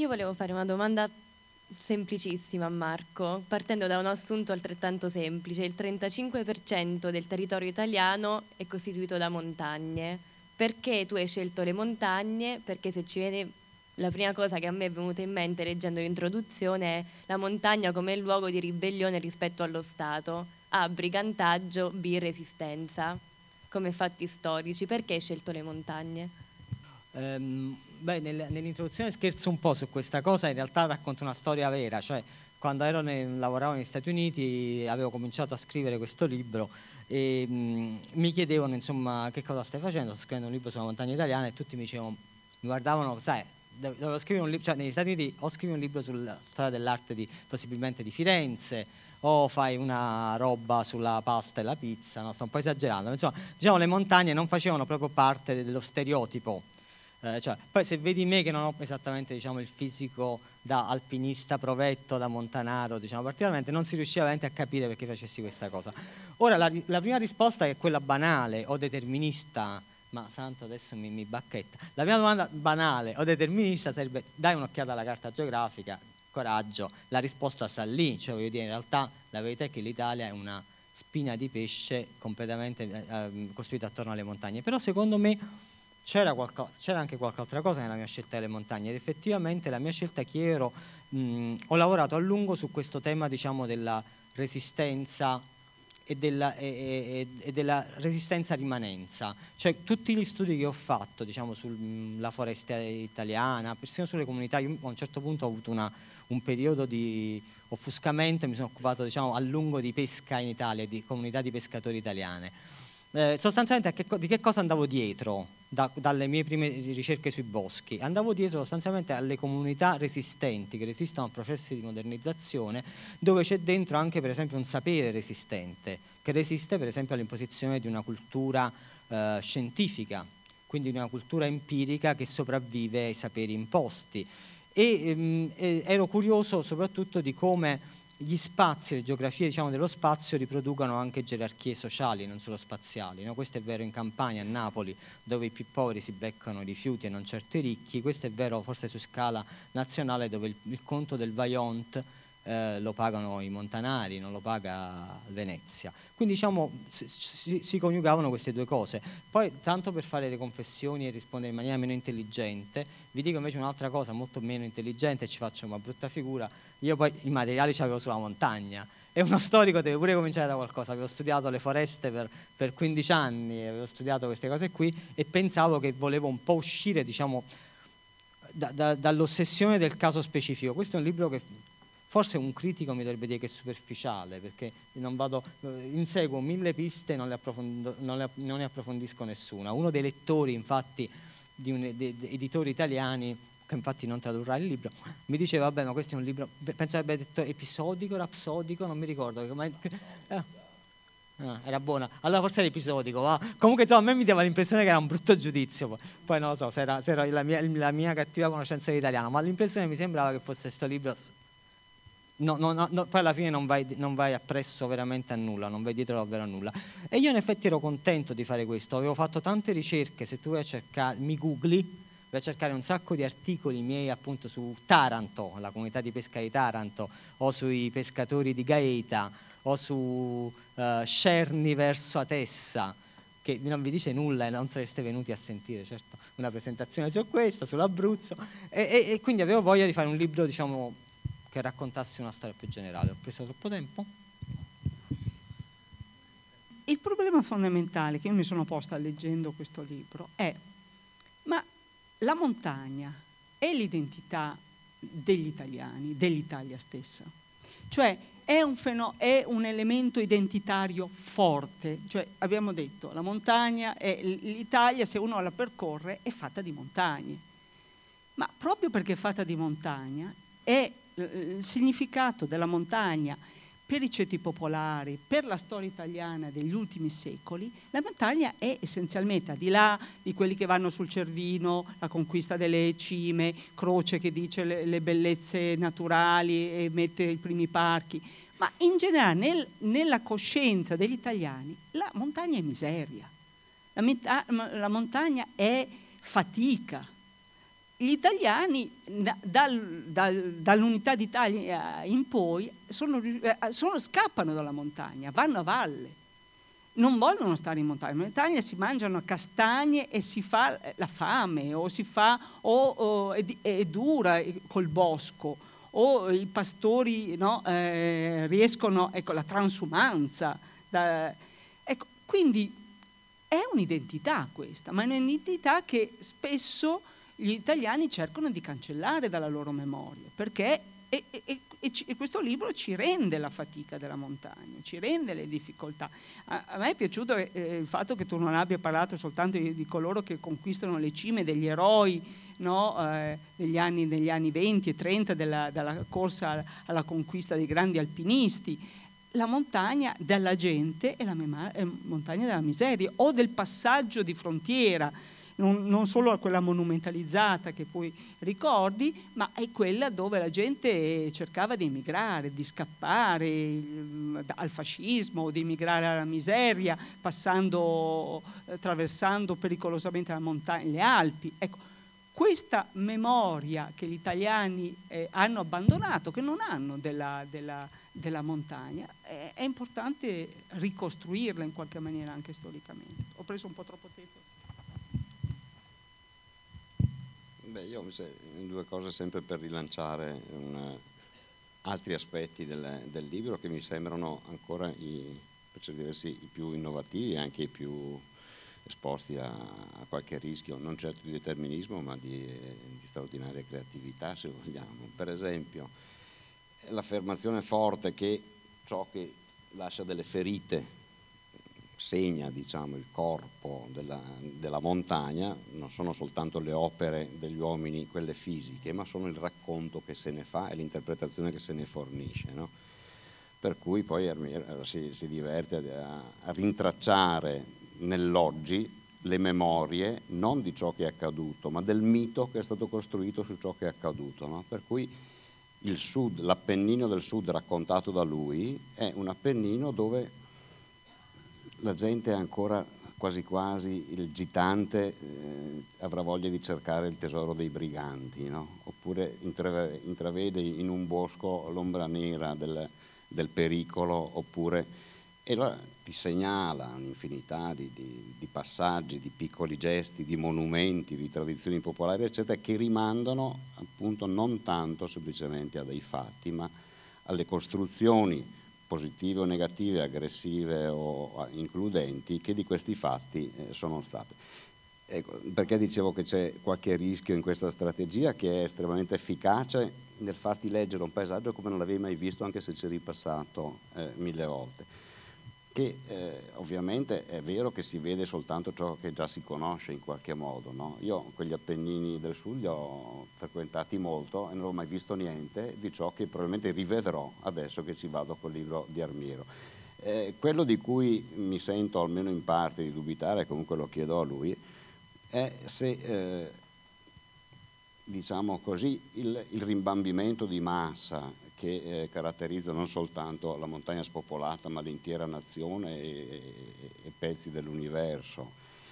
Io volevo fare una domanda semplicissima a Marco, partendo da un assunto altrettanto semplice. Il 35% del territorio italiano è costituito da montagne. Perché tu hai scelto le montagne? Perché se ci vedi, la prima cosa che a me è venuta in mente leggendo l'introduzione è la montagna come luogo di ribellione rispetto allo Stato. A, brigantaggio, B, resistenza. Come fatti storici. Perché hai scelto le montagne? Nell'introduzione scherzo un po' su questa cosa, in realtà racconto una storia vera, cioè quando lavoravo negli Stati Uniti avevo cominciato a scrivere questo libro e mi chiedevano insomma che cosa stai facendo, sto scrivendo un libro sulla montagna italiana e tutti mi dicevano, mi guardavano, sai, dovevo scrivere un libro, cioè negli Stati Uniti o scrivi un libro sulla storia dell'arte possibilmente di Firenze o fai una roba sulla pasta e la pizza, no? Sto un po' esagerando, insomma, diciamo le montagne non facevano proprio parte dello stereotipo. Poi se vedi me che non ho esattamente diciamo, il fisico da alpinista provetto, da montanaro, diciamo, particolarmente, non si riusciva veramente a capire perché facessi questa cosa. Ora la prima risposta è quella banale o determinista, ma santo adesso mi bacchetta. La prima domanda banale o determinista sarebbe dai un'occhiata alla carta geografica, coraggio, la risposta sta lì, cioè voglio dire in realtà la verità è che l'Italia è una spina di pesce completamente costruita attorno alle montagne, però secondo me c'era anche qualche altra cosa nella mia scelta delle montagne ed effettivamente la mia scelta che ero ho lavorato a lungo su questo tema diciamo della resistenza e della resistenza rimanenza, cioè tutti gli studi che ho fatto diciamo sulla foresta italiana, persino sulle comunità, io a un certo punto ho avuto un periodo di offuscamento e mi sono occupato diciamo a lungo di pesca in Italia, di comunità di pescatori italiane. Sostanzialmente di che cosa andavo dietro dalle mie prime ricerche sui boschi? Andavo dietro sostanzialmente alle comunità resistenti che resistono a processi di modernizzazione, dove c'è dentro anche per esempio un sapere resistente, che resiste per esempio all'imposizione di una cultura scientifica, quindi di una cultura empirica che sopravvive ai saperi imposti. Ero curioso soprattutto di come gli spazi, le geografie diciamo, dello spazio riproducono anche gerarchie sociali, non solo spaziali, no? Questo è vero in Campania, a Napoli, dove i più poveri si beccano rifiuti e non certo i ricchi. Questo è vero forse su scala nazionale, dove il conto del Vajont lo pagano i montanari, non lo paga Venezia. Quindi diciamo si coniugavano queste due cose. Poi tanto per fare le confessioni e rispondere in maniera meno intelligente, vi dico invece un'altra cosa molto meno intelligente e ci faccio una brutta figura. Io poi i materiali ce l'avevo sulla montagna e uno storico deve pure cominciare da qualcosa. Avevo studiato le foreste per 15 anni, avevo studiato queste cose qui e pensavo che volevo un po' uscire diciamo dall'ossessione del caso specifico. Questo è un libro che forse un critico mi dovrebbe dire che è superficiale, perché inseguo 1000 piste e non ne approfondisco nessuna. Uno dei lettori infatti di editori italiani, che infatti non tradurrà il libro, mi diceva vabbè ma questo è un libro, penso abbia detto episodico, rapsodico, non mi ricordo, era buona, allora forse era episodico, va. Comunque insomma a me mi dava l'impressione che era un brutto giudizio, poi non lo so se era la mia cattiva conoscenza dell'italiano, ma l'impressione mi sembrava che fosse questo libro poi alla fine non vai appresso veramente a nulla, non vai dietro davvero a nulla. E io in effetti ero contento di fare questo, avevo fatto tante ricerche, se tu vai a cercare, mi googli, vai a cercare un sacco di articoli miei appunto su Taranto, la comunità di pesca di Taranto, o sui pescatori di Gaeta, o su Scerni verso Atessa, che non vi dice nulla e non sareste venuti a sentire, certo, una presentazione su questo, sull'Abruzzo, e quindi avevo voglia di fare un libro, diciamo, che raccontasse una storia più generale. Ho preso troppo tempo? Il problema fondamentale che io mi sono posta leggendo questo libro è: ma la montagna è l'identità degli italiani, dell'Italia stessa? Cioè è un elemento identitario forte, cioè abbiamo detto la montagna è l'Italia, se uno la percorre è fatta di montagne, ma proprio perché è fatta di montagna è il significato della montagna per i ceti popolari, per la storia italiana degli ultimi secoli. La montagna è essenzialmente, al di là di quelli che vanno sul Cervino, la conquista delle cime, Croce che dice le bellezze naturali e mette i primi parchi, ma in generale nella coscienza degli italiani la montagna è miseria, la montagna è fatica. gli italiani dall'unità d'Italia in poi scappano dalla montagna, vanno a valle. Non vogliono stare in montagna. In montagna si mangiano castagne e si fa la fame, o si fa è dura col bosco, o i pastori, no, riescono, ecco, la transumanza. Ecco, quindi è un'identità questa, ma è un'identità che spesso gli italiani cercano di cancellare dalla loro memoria, perché e questo libro ci rende la fatica della montagna, ci rende le difficoltà. A me è piaciuto il fatto che tu non abbia parlato soltanto di coloro che conquistano le cime, degli eroi, no? Degli anni 20 e 30 della corsa alla conquista dei grandi alpinisti. La montagna della gente è la montagna della miseria, o del passaggio di frontiera, non solo a quella monumentalizzata che poi ricordi, ma è quella dove la gente cercava di emigrare, di scappare al fascismo, di emigrare alla miseria, attraversando pericolosamente la montagna, le Alpi. Ecco, questa memoria che gli italiani hanno abbandonato, che non hanno della montagna, è importante ricostruirla in qualche maniera anche storicamente. Ho preso un po' troppo tempo. Beh, io due cose sempre per rilanciare altri aspetti del libro che mi sembrano ancora per certi versi i più innovativi e anche i più esposti a qualche rischio, non certo di determinismo, ma di straordinaria creatività, se vogliamo. Per esempio, l'affermazione forte che ciò che lascia delle ferite segna, diciamo, il corpo della montagna, non sono soltanto le opere degli uomini, quelle fisiche, ma sono il racconto che se ne fa e l'interpretazione che se ne fornisce, no? Per cui poi Armiero si diverte a rintracciare nell'oggi le memorie non di ciò che è accaduto, ma del mito che è stato costruito su ciò che è accaduto, no? Per cui il Sud, l'Appennino del Sud raccontato da lui è un Appennino dove la gente è ancora quasi quasi, il gitante avrà voglia di cercare il tesoro dei briganti, no? Oppure intravede in un bosco l'ombra nera del pericolo, oppure, e allora ti segnala un'infinità di passaggi, di piccoli gesti, di monumenti, di tradizioni popolari, eccetera, che rimandano appunto non tanto semplicemente a dei fatti, ma alle costruzioni positive o negative, aggressive o includenti, che di questi fatti sono state. Ecco, perché dicevo che c'è qualche rischio in questa strategia, che è estremamente efficace nel farti leggere un paesaggio come non l'avevi mai visto, anche se ci è ripassato 1000 volte. Che ovviamente è vero che si vede soltanto ciò che già si conosce in qualche modo, no? Io quegli Appennini del Sud li ho frequentati molto e non ho mai visto niente di ciò che probabilmente rivedrò adesso che ci vado col libro di Armiero. Quello di cui mi sento almeno in parte di dubitare, comunque lo chiedo a lui, è se diciamo così il rimbambimento di massa che caratterizza non soltanto la montagna spopolata, ma l'intera nazione e pezzi dell'universo,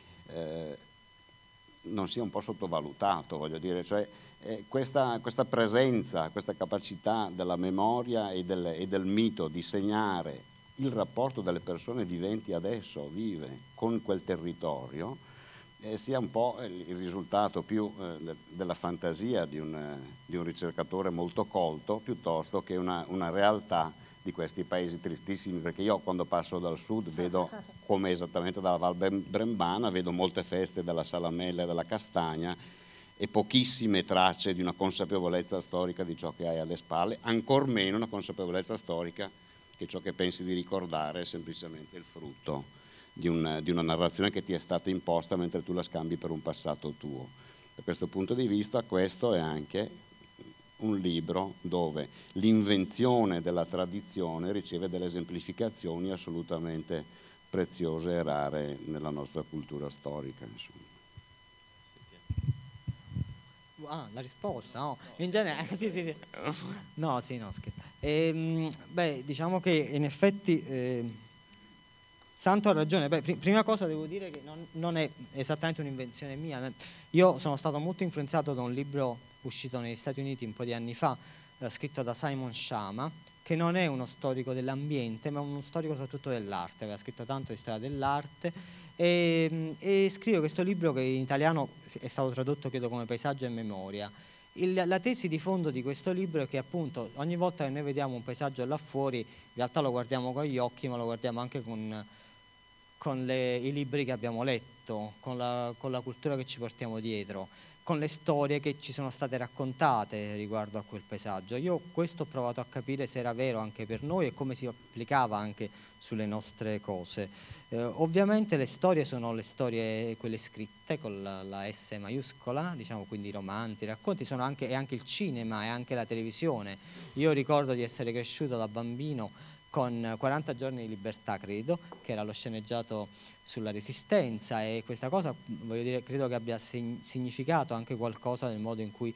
non sia un po' sottovalutato, voglio dire, cioè questa presenza, questa capacità della memoria e del mito di segnare il rapporto delle persone viventi adesso, vive con quel territorio, sia un po' il risultato più della fantasia di un ricercatore molto colto, piuttosto che una realtà di questi paesi tristissimi, perché io quando passo dal sud vedo, come esattamente dalla Val Brembana, vedo molte feste della salamella e della castagna e pochissime tracce di una consapevolezza storica di ciò che hai alle spalle, ancor meno una consapevolezza storica che ciò che pensi di ricordare è semplicemente il frutto di una narrazione che ti è stata imposta mentre tu la scambi per un passato tuo. Da questo punto di vista questo è anche un libro dove l'invenzione della tradizione riceve delle esemplificazioni assolutamente preziose e rare nella nostra cultura storica, insomma. La risposta, no? In genere, sì. No, sì, no, scherzo. Beh, diciamo che in effetti Santo ha ragione. Beh, prima cosa devo dire che non è esattamente un'invenzione mia. Io sono stato molto influenzato da un libro uscito negli Stati Uniti un po' di anni fa, scritto da Simon Schama, che non è uno storico dell'ambiente, ma uno storico soprattutto dell'arte. Aveva scritto tanto di storia dell'arte e scrive questo libro che in italiano è stato tradotto, credo, come Paesaggio e Memoria. La tesi di fondo di questo libro è che appunto ogni volta che noi vediamo un paesaggio là fuori, in realtà lo guardiamo con gli occhi, ma lo guardiamo anche con i libri che abbiamo letto, con la cultura che ci portiamo dietro, con le storie che ci sono state raccontate riguardo a quel paesaggio. Io questo ho provato a capire se era vero anche per noi e come si applicava anche sulle nostre cose. Ovviamente le storie sono le storie, quelle scritte con la S maiuscola, diciamo, quindi i romanzi, i racconti, sono anche, è anche il cinema, è anche la televisione. Io ricordo di essere cresciuto da bambino con 40 giorni di libertà, credo, che era lo sceneggiato sulla Resistenza, e questa cosa, voglio dire, credo che abbia significato anche qualcosa nel modo in cui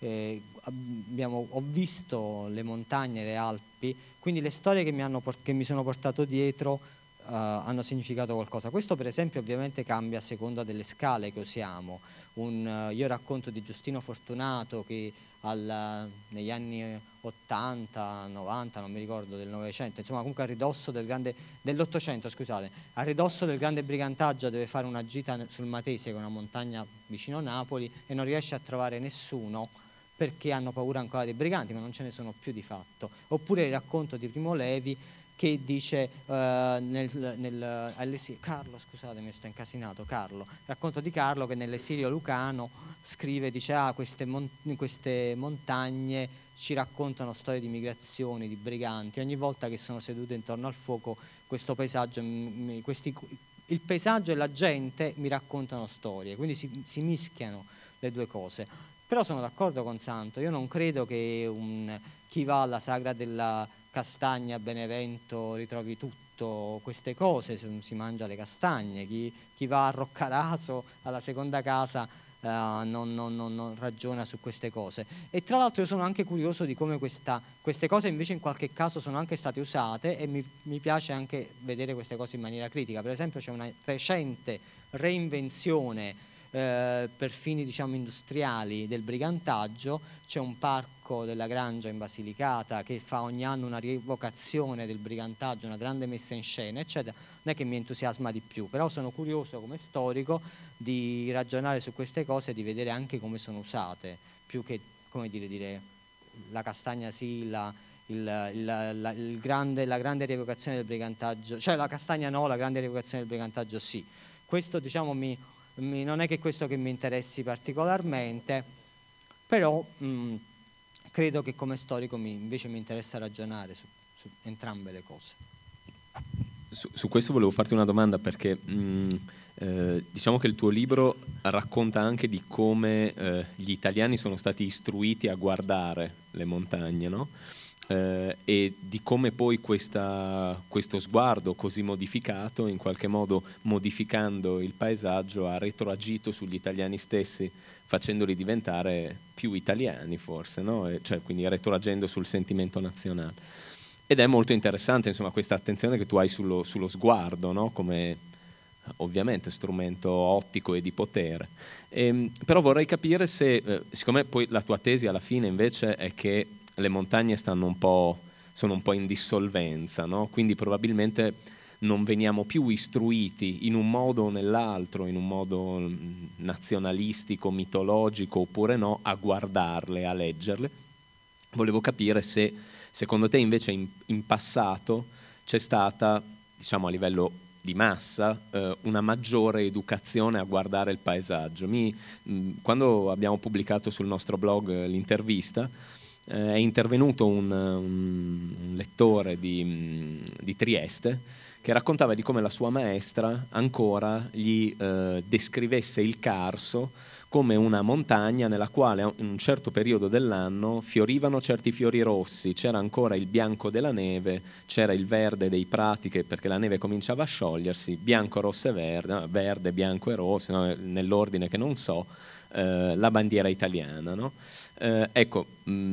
ho visto le montagne, le Alpi, quindi le storie che mi sono portato dietro hanno significato qualcosa. Questo per esempio ovviamente cambia a seconda delle scale che usiamo. Io racconto di Giustino Fortunato che negli anni 80, 90, non mi ricordo, del Novecento, insomma comunque a ridosso dell'Ottocento, scusate, a ridosso del grande brigantaggio deve fare una gita sul Matese, che è una montagna vicino Napoli, e non riesce a trovare nessuno perché hanno paura ancora dei briganti, ma non ce ne sono più di fatto. Oppure il racconto di Primo Levi che dice Carlo, scusate, mi sto incasinato, Carlo, racconto di Carlo che nell'esilio lucano scrive, dice queste montagne ci raccontano storie di migrazioni, di briganti, ogni volta che sono sedute intorno al fuoco questo paesaggio, il paesaggio e la gente mi raccontano storie, quindi si mischiano le due cose. Però sono d'accordo con Santo, io non credo che chi va alla sagra della castagna a Benevento ritrovi tutto queste cose, si mangia le castagne, chi va a Roccaraso alla seconda casa non ragiona su queste cose. E tra l'altro io sono anche curioso di come queste cose invece in qualche caso sono anche state usate, e mi piace anche vedere queste cose in maniera critica. Per esempio c'è una recente reinvenzione per fini, diciamo, industriali del brigantaggio. C'è un parco della Grangia in Basilicata che fa ogni anno una rievocazione del brigantaggio, una grande messa in scena, eccetera. Non è che mi entusiasma di più, però sono curioso come storico di ragionare su queste cose e di vedere anche come sono usate, più che, come dire la castagna sì, la grande rievocazione del brigantaggio, cioè la castagna no, la grande rievocazione del brigantaggio sì. Questo, diciamo, non è che questo che mi interessi particolarmente, però credo che come storico invece mi interessa ragionare su entrambe le cose. Su questo volevo farti una domanda, perché diciamo che il tuo libro racconta anche di come gli italiani sono stati istruiti a guardare le montagne, no? E di come poi questo sguardo così modificato, in qualche modo modificando il paesaggio, ha retroagito sugli italiani stessi, facendoli diventare più italiani forse, no? Cioè, quindi retroagendo sul sentimento nazionale. Ed è molto interessante, insomma, questa attenzione che tu hai sullo sguardo, no? Come ovviamente strumento ottico e di potere. Però vorrei capire se, siccome poi la tua tesi alla fine invece è che le montagne sono un po' in dissolvenza, no? Quindi probabilmente non veniamo più istruiti in un modo o nell'altro, in un modo nazionalistico, mitologico oppure no, a guardarle, a leggerle. Volevo capire se secondo te invece in passato c'è stata, diciamo a livello di massa, una maggiore educazione a guardare il paesaggio. Quando abbiamo pubblicato sul nostro blog l'intervista, è intervenuto un lettore di Trieste che raccontava di come la sua maestra ancora gli descrivesse il Carso come una montagna nella quale in un certo periodo dell'anno fiorivano certi fiori rossi, c'era ancora il bianco della neve, c'era il verde dei prati perché la neve cominciava a sciogliersi, bianco, rosso e verde, verde, bianco e rosso, no? Nell'ordine che non so, la bandiera italiana, no? Ecco,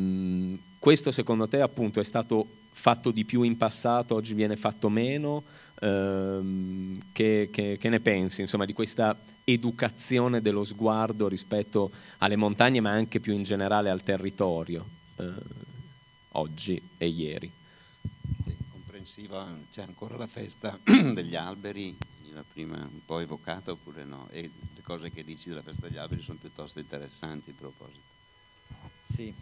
questo secondo te appunto è stato fatto di più in passato, oggi viene fatto meno, Che ne pensi, insomma, di questa educazione dello sguardo rispetto alle montagne, ma anche più in generale al territorio, oggi e ieri? Sì, comprensiva, c'è ancora la festa degli alberi, la prima un po' evocata oppure no? E le cose che dici della festa degli alberi sono piuttosto interessanti in proposito. Sì,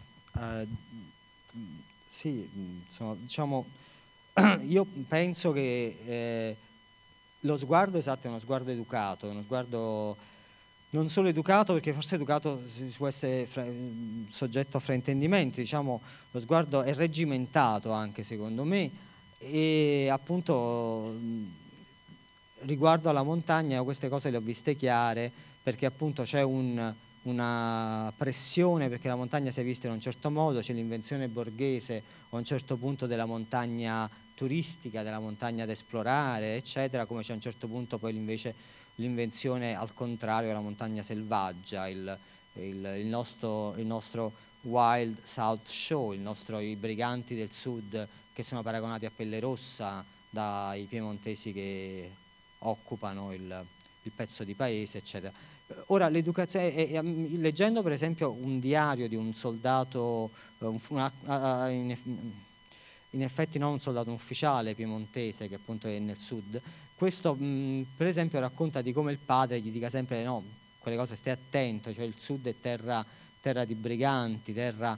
sì, diciamo, io penso che lo sguardo, esatto, è uno sguardo educato, è uno sguardo non solo educato, perché forse educato si può essere soggetto a fraintendimenti, diciamo, lo sguardo è regimentato anche secondo me, e appunto riguardo alla montagna io queste cose le ho viste chiare, perché appunto c'è una pressione perché la montagna sia vista in un certo modo, c'è l'invenzione borghese a un certo punto della montagna turistica, della montagna da esplorare, eccetera, come c'è a un certo punto poi invece l'invenzione al contrario della montagna selvaggia, il nostro Wild South Show, i briganti del sud che sono paragonati a Pelle Rossa dai piemontesi che occupano il pezzo di paese, eccetera. Ora, l'educazione, leggendo per esempio un diario di un soldato, in effetti non un soldato, un ufficiale piemontese che appunto è nel sud, questo per esempio racconta di come il padre gli dica sempre no, quelle cose stai attento, cioè il sud è terra di briganti,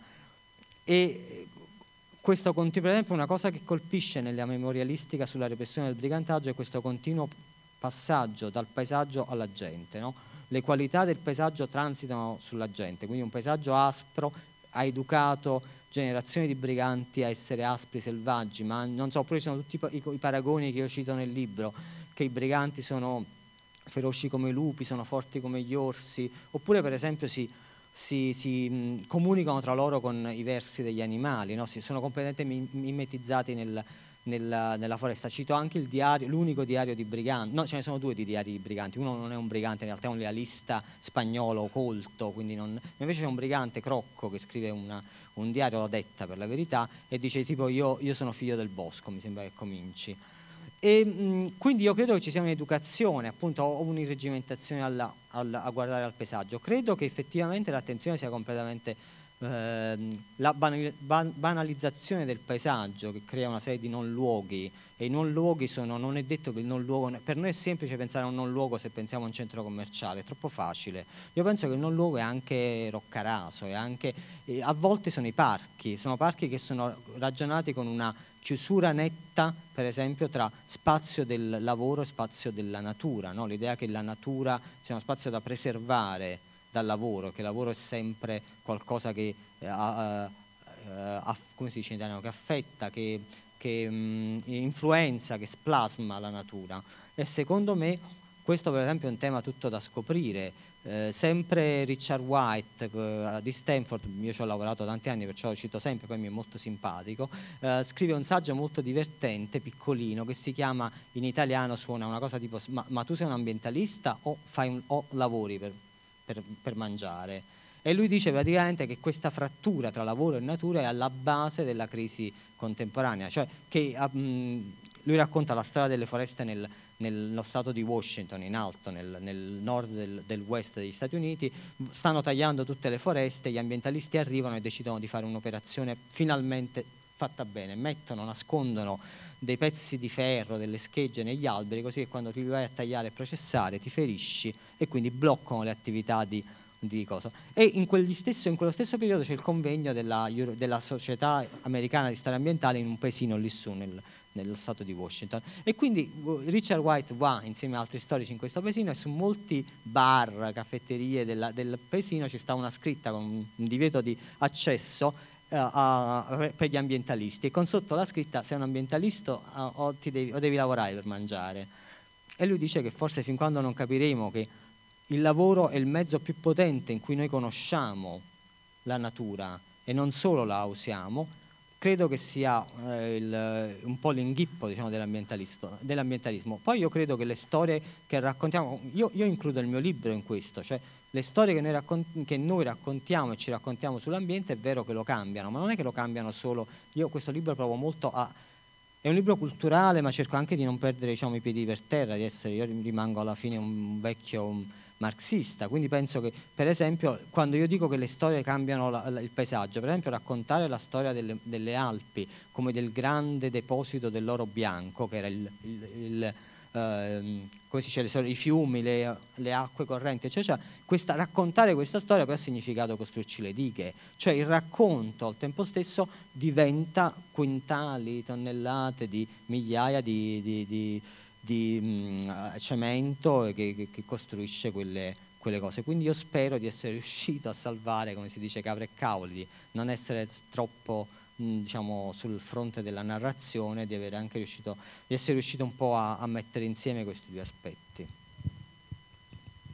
e questo per esempio una cosa che colpisce nella memorialistica sulla repressione del brigantaggio è questo continuo passaggio dal paesaggio alla gente, no? Le qualità del paesaggio transitano sulla gente, quindi un paesaggio aspro ha educato generazioni di briganti a essere aspri, selvaggi, ma non so, oppure ci sono tutti i paragoni che io cito nel libro, che i briganti sono feroci come i lupi, sono forti come gli orsi, oppure per esempio si comunicano tra loro con i versi degli animali, no? Sono completamente mimetizzati nella foresta. Cito anche il diario, l'unico diario di briganti, no, ce ne sono due di diari di briganti, uno non è un brigante, in realtà è un lealista spagnolo colto, quindi invece c'è un brigante Crocco che scrive un diario, la detta per la verità, e dice tipo io sono figlio del bosco, mi sembra che cominci. E quindi io credo che ci sia un'educazione, appunto, o un'irregimentazione a guardare al paesaggio. Credo che effettivamente l'attenzione sia completamente la banalizzazione del paesaggio, che crea una serie di non luoghi, e i non luoghi non è detto che il non luogo, per noi è semplice pensare a un non luogo se pensiamo a un centro commerciale, è troppo facile. Io penso che il non luogo è anche Roccaraso, a volte sono sono parchi che sono ragionati con una chiusura netta, per esempio, tra spazio del lavoro e spazio della natura, no? L'idea che la natura sia uno spazio da preservare dal lavoro, che il lavoro è sempre qualcosa che come si dice in italiano, che affetta, che influenza, che splasma la natura. E secondo me questo per esempio è un tema tutto da scoprire. Sempre Richard White di Stanford, io ci ho lavorato tanti anni perciò lo cito sempre, poi mi è molto simpatico, scrive un saggio molto divertente, piccolino, che si chiama, in italiano suona una cosa tipo ma tu sei un ambientalista o lavori per mangiare? E lui dice praticamente che questa frattura tra lavoro e natura è alla base della crisi contemporanea, cioè che lui racconta la storia delle foreste nello stato di Washington, in alto, nel nord del west degli Stati Uniti, stanno tagliando tutte le foreste, gli ambientalisti arrivano e decidono di fare un'operazione finalmente fatta bene, nascondono dei pezzi di ferro, delle schegge negli alberi, così che quando ti vai a tagliare e processare ti ferisci, e quindi bloccano le attività di cosa. E in quello stesso periodo c'è il convegno della Società Americana di Storia Ambientale in un paesino lì su nello stato di Washington, e quindi Richard White va insieme ad altri storici in questo paesino, e su molti bar, caffetterie del paesino ci sta una scritta con un divieto di accesso per gli ambientalisti, e con sotto la scritta: sei un ambientalista o devi lavorare per mangiare. E lui dice che forse fin quando non capiremo che il lavoro è il mezzo più potente in cui noi conosciamo la natura e non solo la usiamo, credo che sia un po' l'inghippo, diciamo, dell'ambientalismo. Poi io credo che le storie che raccontiamo, io includo il mio libro in questo, cioè le storie che noi raccontiamo e ci raccontiamo sull'ambiente, è vero che lo cambiano, ma non è che lo cambiano solo. Io questo libro provo molto è un libro culturale, ma cerco anche di non perdere, diciamo, i piedi per terra, io rimango alla fine un vecchio marxista, quindi penso che, per esempio, quando io dico che le storie cambiano il paesaggio, per esempio raccontare la storia delle Alpi come del grande deposito dell'oro bianco, che era come si dice, i fiumi, le acque correnti, eccetera, raccontare questa storia poi ha significato costruirci le dighe, cioè il racconto al tempo stesso diventa quintali, tonnellate di migliaia di cemento che costruisce quelle cose. Quindi io spero di essere riuscito a salvare, come si dice, capre e cavoli, di non essere troppo diciamo sul fronte della narrazione, di essere riuscito un po' a mettere insieme questi due aspetti.